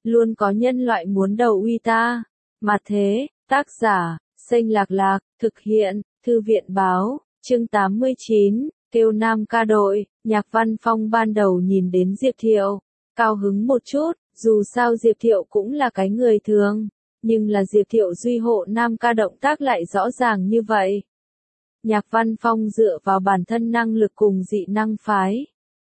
luôn có nhân loại muốn đầu uy ta. Mà thế, tác giả, Xanh Lạc Lạc, thực hiện, Thư viện báo, chương 89, kêu nam ca đội, Nhạc Văn Phong ban đầu nhìn đến Diệp Thiệu, cao hứng một chút, dù sao Diệp Thiệu cũng là cái người thường, nhưng là Diệp Thiệu duy hộ nam ca động tác lại rõ ràng như vậy. Nhạc Văn Phong dựa vào bản thân năng lực cùng dị năng phái.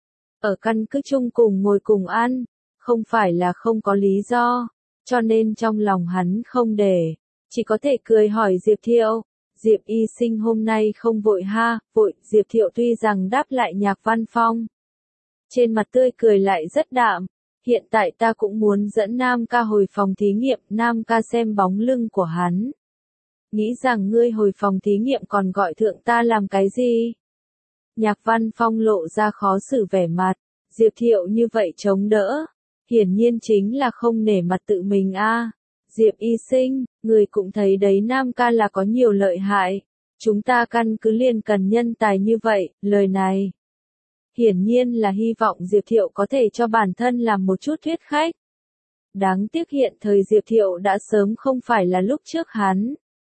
Ở căn cứ chung cùng ngồi cùng ăn, không phải là không có lý do, cho nên trong lòng hắn không để, chỉ có thể cười hỏi Diệp Thiệu, Diệp y sinh hôm nay không vội ha, vội, Diệp Thiệu tuy rằng đáp lại Nhạc Văn Phong. Trên mặt tươi cười lại rất đạm, hiện tại ta cũng muốn dẫn Nam ca hồi phòng thí nghiệm, Nam ca xem bóng lưng của hắn. Nghĩ rằng ngươi hồi phòng thí nghiệm còn gọi thượng ta làm cái gì? Nhạc Văn Phong lộ ra khó xử vẻ mặt, Diệp Thiệu như vậy chống đỡ, hiển nhiên chính là không nể mặt tự mình a. Diệp y sinh, người cũng thấy đấy Nam ca là có nhiều lợi hại, chúng ta căn cứ liền cần nhân tài như vậy, lời này. Hiển nhiên là hy vọng Diệp Thiệu có thể cho bản thân làm một chút thuyết khách. Đáng tiếc hiện thời Diệp Thiệu đã sớm không phải là lúc trước hắn.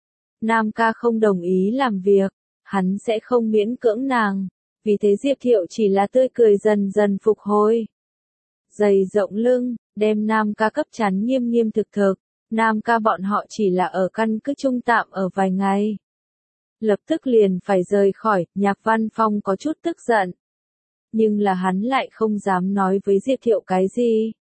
Nam ca không đồng ý làm việc, hắn sẽ không miễn cưỡng nàng, vì thế Diệp Thiệu chỉ là tươi cười dần dần phục hồi. Giày rộng lưng, đem Nam ca cấp chắn nghiêm nghiêm thực thực, Nam ca bọn họ chỉ là ở căn cứ chung tạm ở vài ngày. Lập tức liền phải rời khỏi, Nhạc Văn Phong có chút tức giận. Nhưng là hắn lại không dám nói với Diệp Thiệu cái gì.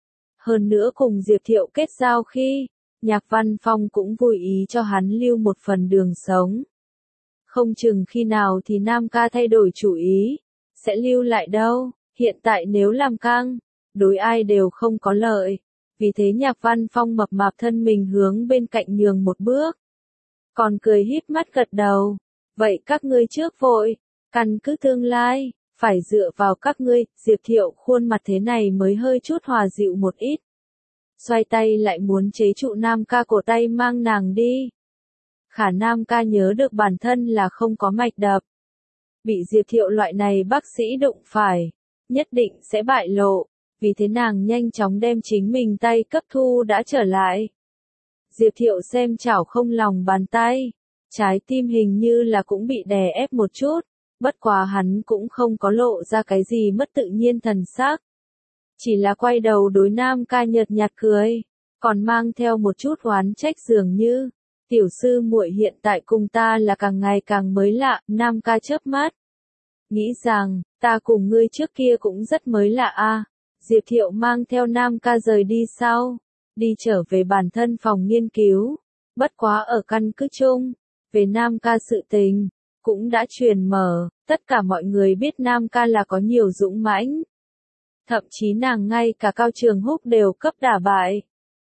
Hơn nữa cùng Diệp Thiệu kết giao khi, Nhạc Văn Phong cũng vui ý cho hắn lưu một phần đường sống. Không chừng khi nào thì Nam ca thay đổi chủ ý, sẽ lưu lại đâu, hiện tại nếu làm căng, đối ai đều không có lợi. Vì thế Nhạc Văn Phong mập mạp thân mình hướng bên cạnh nhường một bước. Còn cười híp mắt gật đầu, vậy các ngươi trước vội, căn cứ tương lai, phải dựa vào các ngươi, Diệp Thiệu khuôn mặt thế này mới hơi chút hòa dịu một ít. Xoay tay lại muốn chế trụ Nam ca cổ tay mang nàng đi. Khả Nam ca nhớ được bản thân là không có mạch đập. Bị Diệp Thiệu loại này bác sĩ đụng phải, nhất định sẽ bại lộ, vì thế nàng nhanh chóng đem chính mình tay cấp thu đã trở lại. Diệp Thiệu xem chảo không lòng bàn tay, trái tim hình như là cũng bị đè ép một chút, bất quá hắn cũng không có lộ ra cái gì mất tự nhiên thần sắc. Chỉ là quay đầu đối Nam ca nhợt nhạt cười, còn mang theo một chút oán trách dường như, tiểu sư muội hiện tại cùng ta là càng ngày càng mới lạ, Nam ca chớp mắt. Nghĩ rằng, ta cùng ngươi trước kia cũng rất mới lạ a. Diệp Thiệu mang theo Nam ca rời đi sau, đi trở về bản thân phòng nghiên cứu, bất quá ở căn cứ chung, về Nam ca sự tình, cũng đã truyền mở, tất cả mọi người biết Nam ca là có nhiều dũng mãnh. Thậm chí nàng ngay cả Cao Trường Húc đều cấp đả bại.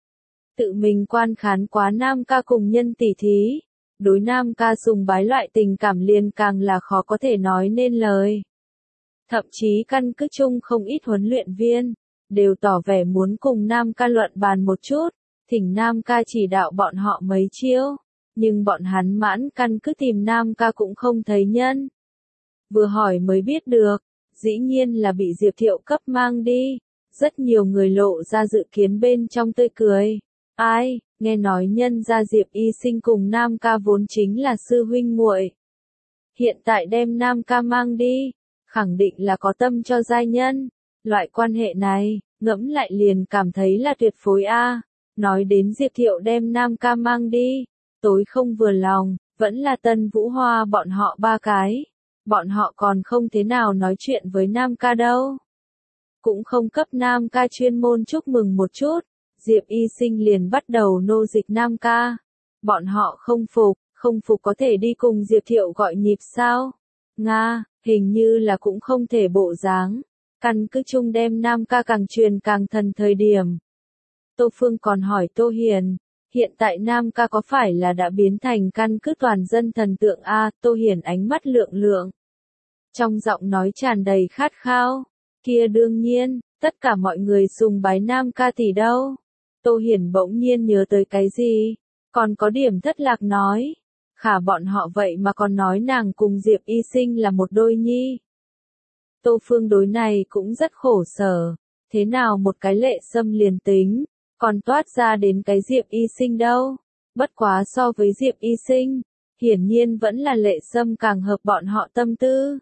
Tự mình quan khán quá Nam ca cùng nhân tỷ thí, đối Nam ca sùng bái loại tình cảm liền càng là khó có thể nói nên lời. Thậm chí căn cứ chung không ít huấn luyện viên, đều tỏ vẻ muốn cùng Nam ca luận bàn một chút, thỉnh Nam ca chỉ đạo bọn họ mấy chiêu, nhưng bọn hắn mãn căn cứ tìm Nam ca cũng không thấy nhân. Vừa hỏi mới biết được, dĩ nhiên là bị Diệp Thiệu cấp mang đi, rất nhiều người lộ ra dự kiến bên trong tươi cười. Ai, nghe nói nhân ra Diệp y sinh cùng Nam ca vốn chính là sư huynh muội. Hiện tại đem Nam ca mang đi, khẳng định là có tâm cho giai nhân. Loại quan hệ này, ngẫm lại liền cảm thấy là tuyệt phối a. Nói đến Diệp Thiệu đem Nam ca mang đi, tối không vừa lòng, vẫn là Tân Vũ Hoa bọn họ ba cái. Bọn họ còn không thế nào nói chuyện với Nam ca đâu. Cũng không cấp Nam ca chuyên môn chúc mừng một chút, Diệp y sinh liền bắt đầu nô dịch Nam ca. Bọn họ không phục có thể đi cùng Diệp Thiệu gọi nhịp sao? Nga, hình như là cũng không thể bộ dáng. Căn cứ chung đem Nam ca càng truyền càng thần thời điểm. Tô Phương còn hỏi Tô Hiền, hiện tại Nam ca có phải là đã biến thành căn cứ toàn dân thần tượng a? Tô Hiền ánh mắt lượng lượng. Trong giọng nói tràn đầy khát khao, kia đương nhiên, tất cả mọi người sùng bái Nam ca tỷ đâu. Tô Hiền bỗng nhiên nhớ tới cái gì, còn có điểm thất lạc nói, khả bọn họ vậy mà còn nói nàng cùng Diệp y sinh là một đôi nhi. Tô Phương đối này cũng rất khổ sở, thế nào một cái Lệ Sâm liền tính, còn toát ra đến cái Diệp Y Sinh đâu. Bất quá so với Diệp Y Sinh, hiển nhiên vẫn là Lệ Sâm càng hợp bọn họ tâm tư.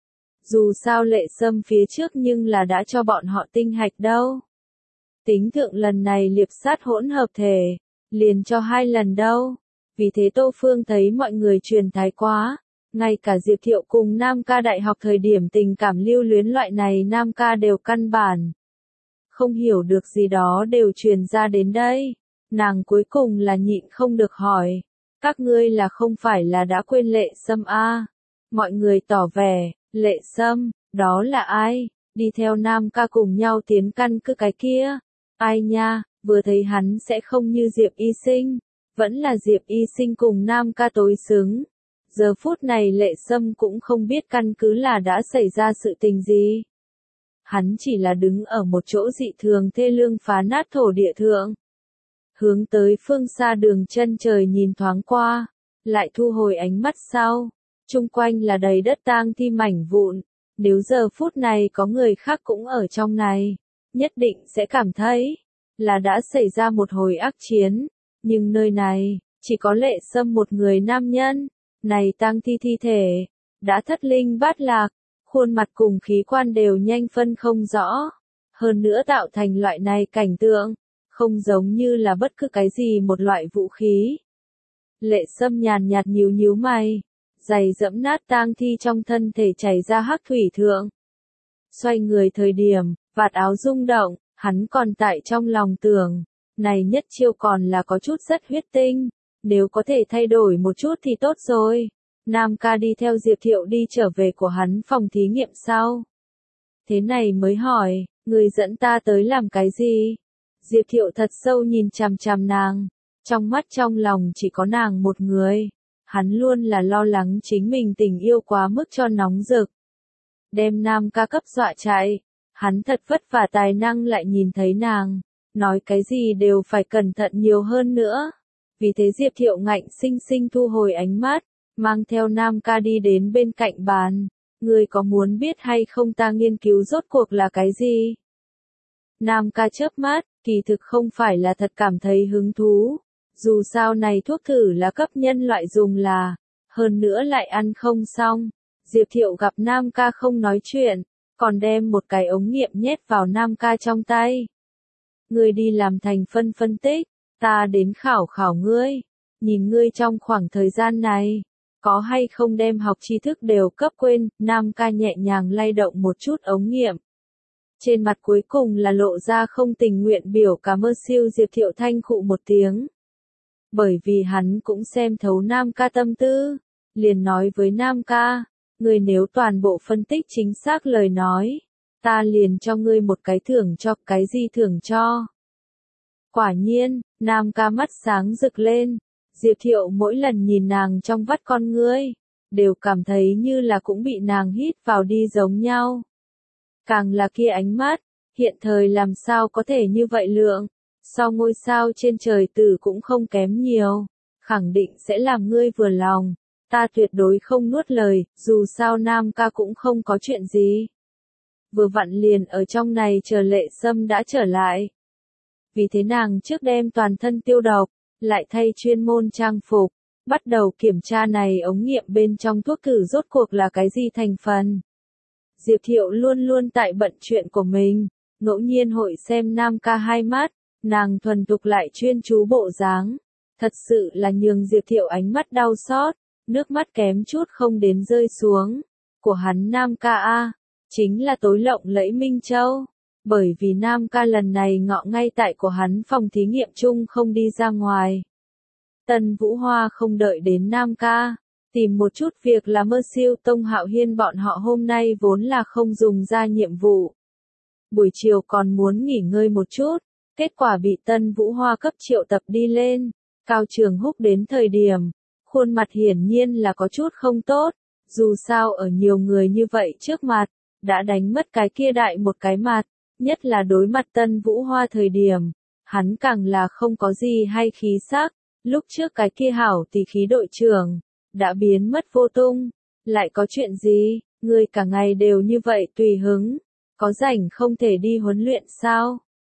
Dù sao Lệ Sâm phía trước nhưng là đã cho bọn họ tinh hạch đâu. Tính thượng lần này liệp sát hỗn hợp thể, liền cho 2 lần đâu. Vì thế Tô Phương thấy mọi người truyền thái quá. Ngay cả Diệp Thiệu cùng Nam Ca đại học thời điểm tình cảm lưu luyến loại này Nam Ca đều căn bản không hiểu được gì đó đều truyền ra đến đây. Nàng cuối cùng là nhịn không được hỏi. Các ngươi là không phải là đã quên Lệ Sâm à? Mọi người tỏ vẻ, Lệ Sâm, đó là ai? Đi theo Nam Ca cùng nhau tiến căn cứ cái kia. Ai nha, vừa thấy hắn sẽ không như Diệp Y Sinh. Vẫn là Diệp Y Sinh cùng Nam Ca tối xứng. Giờ phút này Lệ Sâm cũng không biết căn cứ là đã xảy ra sự tình gì. Hắn chỉ là đứng ở một chỗ dị thường thê lương phá nát thổ địa thượng. Hướng tới phương xa đường chân trời nhìn thoáng qua, lại thu hồi ánh mắt sau. Chung quanh là đầy đất tang thi mảnh vụn. Nếu giờ phút này có người khác cũng ở trong này, nhất định sẽ cảm thấy là đã xảy ra một hồi ác chiến. Nhưng nơi này, chỉ có Lệ Sâm một người nam nhân. Này tang thi thi thể, đã thất linh bát lạc, khuôn mặt cùng khí quan đều nhanh phân không rõ. Hơn nữa tạo thành loại này cảnh tượng, không giống như là bất cứ cái gì một loại vũ khí. Lệ Sâm nhàn nhạt nhíu nhíu mày, giày dẫm nát tang thi trong thân thể chảy ra hắc thủy thượng. Xoay người thời điểm, vạt áo rung động, hắn còn tại trong lòng tưởng, này nhất chiêu còn là có chút rất huyết tinh. Nếu có thể thay đổi một chút thì tốt rồi. Nam Ca đi theo Diệp Thiệu đi trở về của hắn phòng thí nghiệm sau. Thế này mới hỏi, người dẫn ta tới làm cái gì? Diệp Thiệu thật sâu nhìn chằm chằm nàng. Trong mắt trong lòng chỉ có nàng một người. Hắn luôn là lo lắng chính mình tình yêu quá mức cho nóng rực. Đem Nam Ca cấp dọa chạy. Hắn thật vất vả tài năng lại nhìn thấy nàng. Nói cái gì đều phải cẩn thận nhiều hơn nữa. Vì thế Diệp Thiệu ngạnh sinh sinh thu hồi ánh mắt, mang theo Nam Ca đi đến bên cạnh bàn. Ngươi có muốn biết hay không ta nghiên cứu rốt cuộc là cái gì? Nam Ca chớp mắt, kỳ thực không phải là thật cảm thấy hứng thú. Dù sao này thuốc thử là cấp nhân loại dùng là, hơn nữa lại ăn không xong. Diệp Thiệu gặp Nam Ca không nói chuyện, còn đem một cái ống nghiệm nhét vào Nam Ca trong tay. Ngươi đi làm thành phân tích. Ta đến khảo khảo ngươi, nhìn ngươi trong khoảng thời gian này, có hay không đem học tri thức đều cấp quên. Nam Ca nhẹ nhàng lay động một chút ống nghiệm. Trên mặt cuối cùng là lộ ra không tình nguyện biểu cảm ơn siêu. Diệp Thiệu thanh khụ một tiếng. Bởi vì hắn cũng xem thấu Nam Ca tâm tư, liền nói với Nam Ca, ngươi nếu toàn bộ phân tích chính xác lời nói, ta liền cho ngươi một cái thưởng cho. Cái gì thưởng cho? Quả nhiên, Nam Ca mắt sáng rực lên. Diệp Thiệu mỗi lần nhìn nàng trong vắt con ngươi, đều cảm thấy như là cũng bị nàng hít vào đi giống nhau. Càng là kia ánh mắt, hiện thời làm sao có thể như vậy lượng, so ngôi sao trên trời tử cũng không kém nhiều, khẳng định sẽ làm ngươi vừa lòng. Ta tuyệt đối không nuốt lời, dù sao Nam Ca cũng không có chuyện gì. Vừa vặn liền ở trong này chờ Lệ Sâm đã trở lại. Vì thế nàng trước đem toàn thân tiêu độc, lại thay chuyên môn trang phục, bắt đầu kiểm tra này ống nghiệm bên trong thuốc thử rốt cuộc là cái gì thành phần. Diệp Thiệu luôn luôn tại bận chuyện của mình, ngẫu nhiên hội xem Nam Ca hai mắt, nàng thuần thục lại chuyên chú bộ dáng. Thật sự là nhường Diệp Thiệu ánh mắt đau xót, nước mắt kém chút không đến rơi xuống. Của hắn Nam Ca A, chính là tối lộng lẫy Minh Châu. Bởi vì Nam Ca lần này ngọ ngay tại của hắn phòng thí nghiệm chung không đi ra ngoài. Tân Vũ Hoa không đợi đến Nam Ca, tìm một chút việc làm mơ siêu. Tông Hạo Hiên bọn họ hôm nay vốn là không dùng ra nhiệm vụ. Buổi chiều còn muốn nghỉ ngơi một chút, kết quả bị Tân Vũ Hoa cấp triệu tập đi lên. Cao Trường Húc đến thời điểm, khuôn mặt hiển nhiên là có chút không tốt, dù sao ở nhiều người như vậy trước mặt, đã đánh mất cái kia đại một cái mặt. Nhất là đối mặt Tân Vũ Hoa thời điểm, hắn càng là không có gì hay khí sắc. Lúc trước cái kia hảo tỷ khí đội trưởng, đã biến mất vô tung. Lại có chuyện gì, ngươi cả ngày đều như vậy tùy hứng, có rảnh không thể đi huấn luyện sao?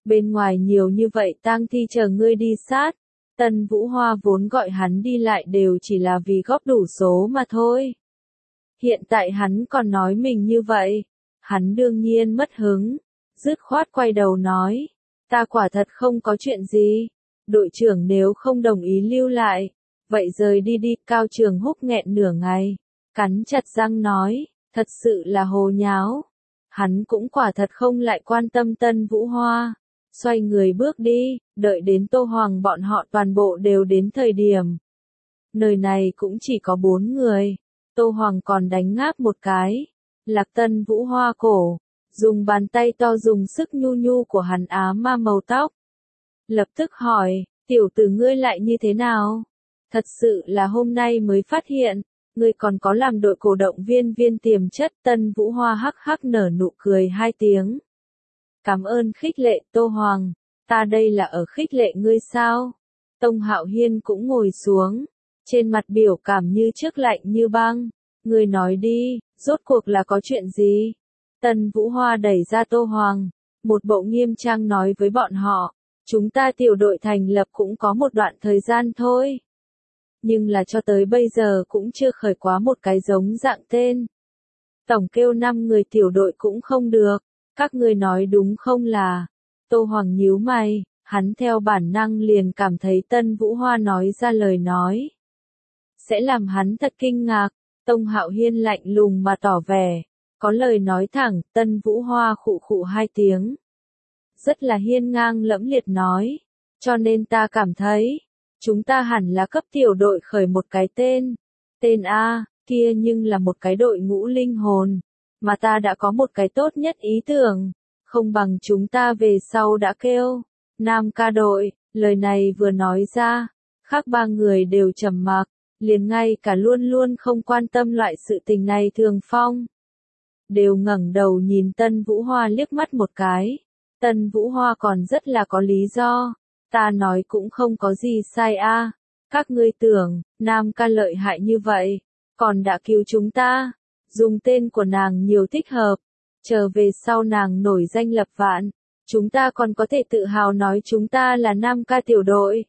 Bên ngoài nhiều như vậy tang thi chờ ngươi đi sát. Tân Vũ Hoa vốn gọi hắn đi lại đều chỉ là vì góp đủ số mà thôi. Hiện tại hắn còn nói mình như vậy. Hắn đương nhiên mất hứng. Dứt khoát quay đầu nói. Ta quả thật không có chuyện gì. Đội trưởng nếu không đồng ý lưu lại. Vậy rời đi đi. Cao Trường Húc nghẹn nửa ngày. Cắn chặt răng nói. Thật sự là hồ nháo. Hắn cũng quả thật không lại quan tâm Tân Vũ Hoa. Xoay người bước đi, đợi đến Tô Hoàng bọn họ toàn bộ đều đến thời điểm. Nơi này cũng chỉ có 4 người. Tô Hoàng còn đánh ngáp một cái. Lạc Tân Vũ Hoa cổ. Dùng bàn tay to dùng sức nhu nhu của hắn ma màu tóc. Lập tức hỏi, tiểu tử ngươi lại như thế nào? Thật sự là hôm nay mới phát hiện. Ngươi còn có làm đội cổ động viên tiềm chất. Tân Vũ Hoa hắc hắc nở nụ cười 2 tiếng. Cảm ơn khích lệ Tô Hoàng, ta đây là ở khích lệ ngươi sao? Tông Hạo Hiên cũng ngồi xuống, trên mặt biểu cảm như trước lạnh như băng. Ngươi nói đi, rốt cuộc là có chuyện gì? Tân Vũ Hoa đẩy ra Tô Hoàng, một bộ nghiêm trang nói với bọn họ, chúng ta tiểu đội thành lập cũng có một đoạn thời gian thôi. Nhưng là cho tới bây giờ cũng chưa khởi quá một cái giống dạng tên. Tổng kêu 5 người tiểu đội cũng không được. Các ngươi nói đúng không là? Tô Hoàng nhíu mày, hắn theo bản năng liền cảm thấy Tân Vũ Hoa nói ra lời nói. Sẽ làm hắn thật kinh ngạc. Tông Hạo Hiên lạnh lùng mà tỏ vẻ. Có lời nói thẳng, Tân Vũ Hoa khụ khụ 2 tiếng. Rất là hiên ngang lẫm liệt nói. Cho nên ta cảm thấy, chúng ta hẳn là cấp tiểu đội khởi một cái tên. Tên A, kia nhưng là một cái đội ngũ linh hồn. Mà ta đã có một cái tốt nhất ý tưởng, không bằng chúng ta về sau đã kêu, Nam ca đội, lời này vừa nói ra, khác 3 người đều trầm mặc, liền ngay cả luôn luôn không quan tâm loại sự tình này Thường Phong. Đều ngẩng đầu nhìn Tân Vũ Hoa liếc mắt một cái, Tân Vũ Hoa còn rất là có lý do, ta nói cũng không có gì sai a. Các ngươi tưởng, Nam ca lợi hại như vậy, còn đã cứu chúng ta. Dùng tên của nàng nhiều thích hợp, chờ về sau nàng nổi danh lập vạn, chúng ta còn có thể tự hào nói chúng ta là Nam ca tiểu đội.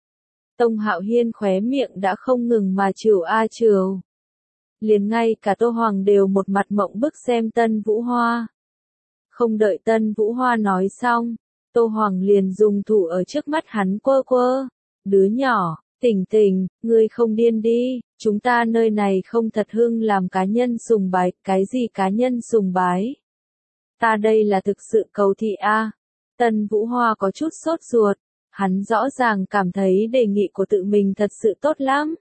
Tông Hạo Hiên khóe miệng đã không ngừng mà trừu a trừu. Liền ngay cả Tô Hoàng đều một mặt mộng bức xem Tân Vũ Hoa. Không đợi Tân Vũ Hoa nói xong, Tô Hoàng liền dùng thủ ở trước mắt hắn quơ quơ. Đứa nhỏ, tỉnh tỉnh, ngươi không điên đi, chúng ta nơi này không thật hưng làm cá nhân sùng bái, cái gì cá nhân sùng bái. Ta đây là thực sự cầu thị a. Tân Vũ Hoa có chút sốt ruột, hắn rõ ràng cảm thấy đề nghị của tự mình thật sự tốt lắm.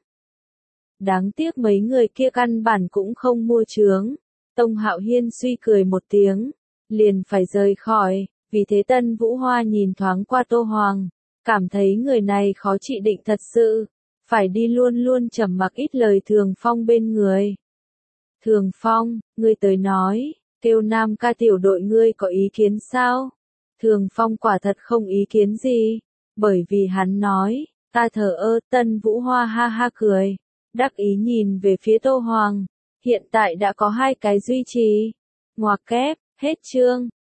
Đáng tiếc mấy người kia căn bản cũng không mua chướng. Tông Hạo Hiên suy cười một tiếng, liền phải rời khỏi, vì thế Tân Vũ Hoa nhìn thoáng qua Tô Hoàng. Cảm thấy người này khó trị định thật sự, phải đi luôn luôn trầm mặc ít lời Thường Phong bên người. Thường Phong, ngươi tới nói, kêu Nam ca tiểu đội ngươi có ý kiến sao? Thường Phong quả thật không ý kiến gì, bởi vì hắn nói, ta thờ ơ. Tân Vũ Hoa ha ha cười, đắc ý nhìn về phía Tô Hoàng, hiện tại đã có 2 cái duy trì. Ngoặc kép, hết chương.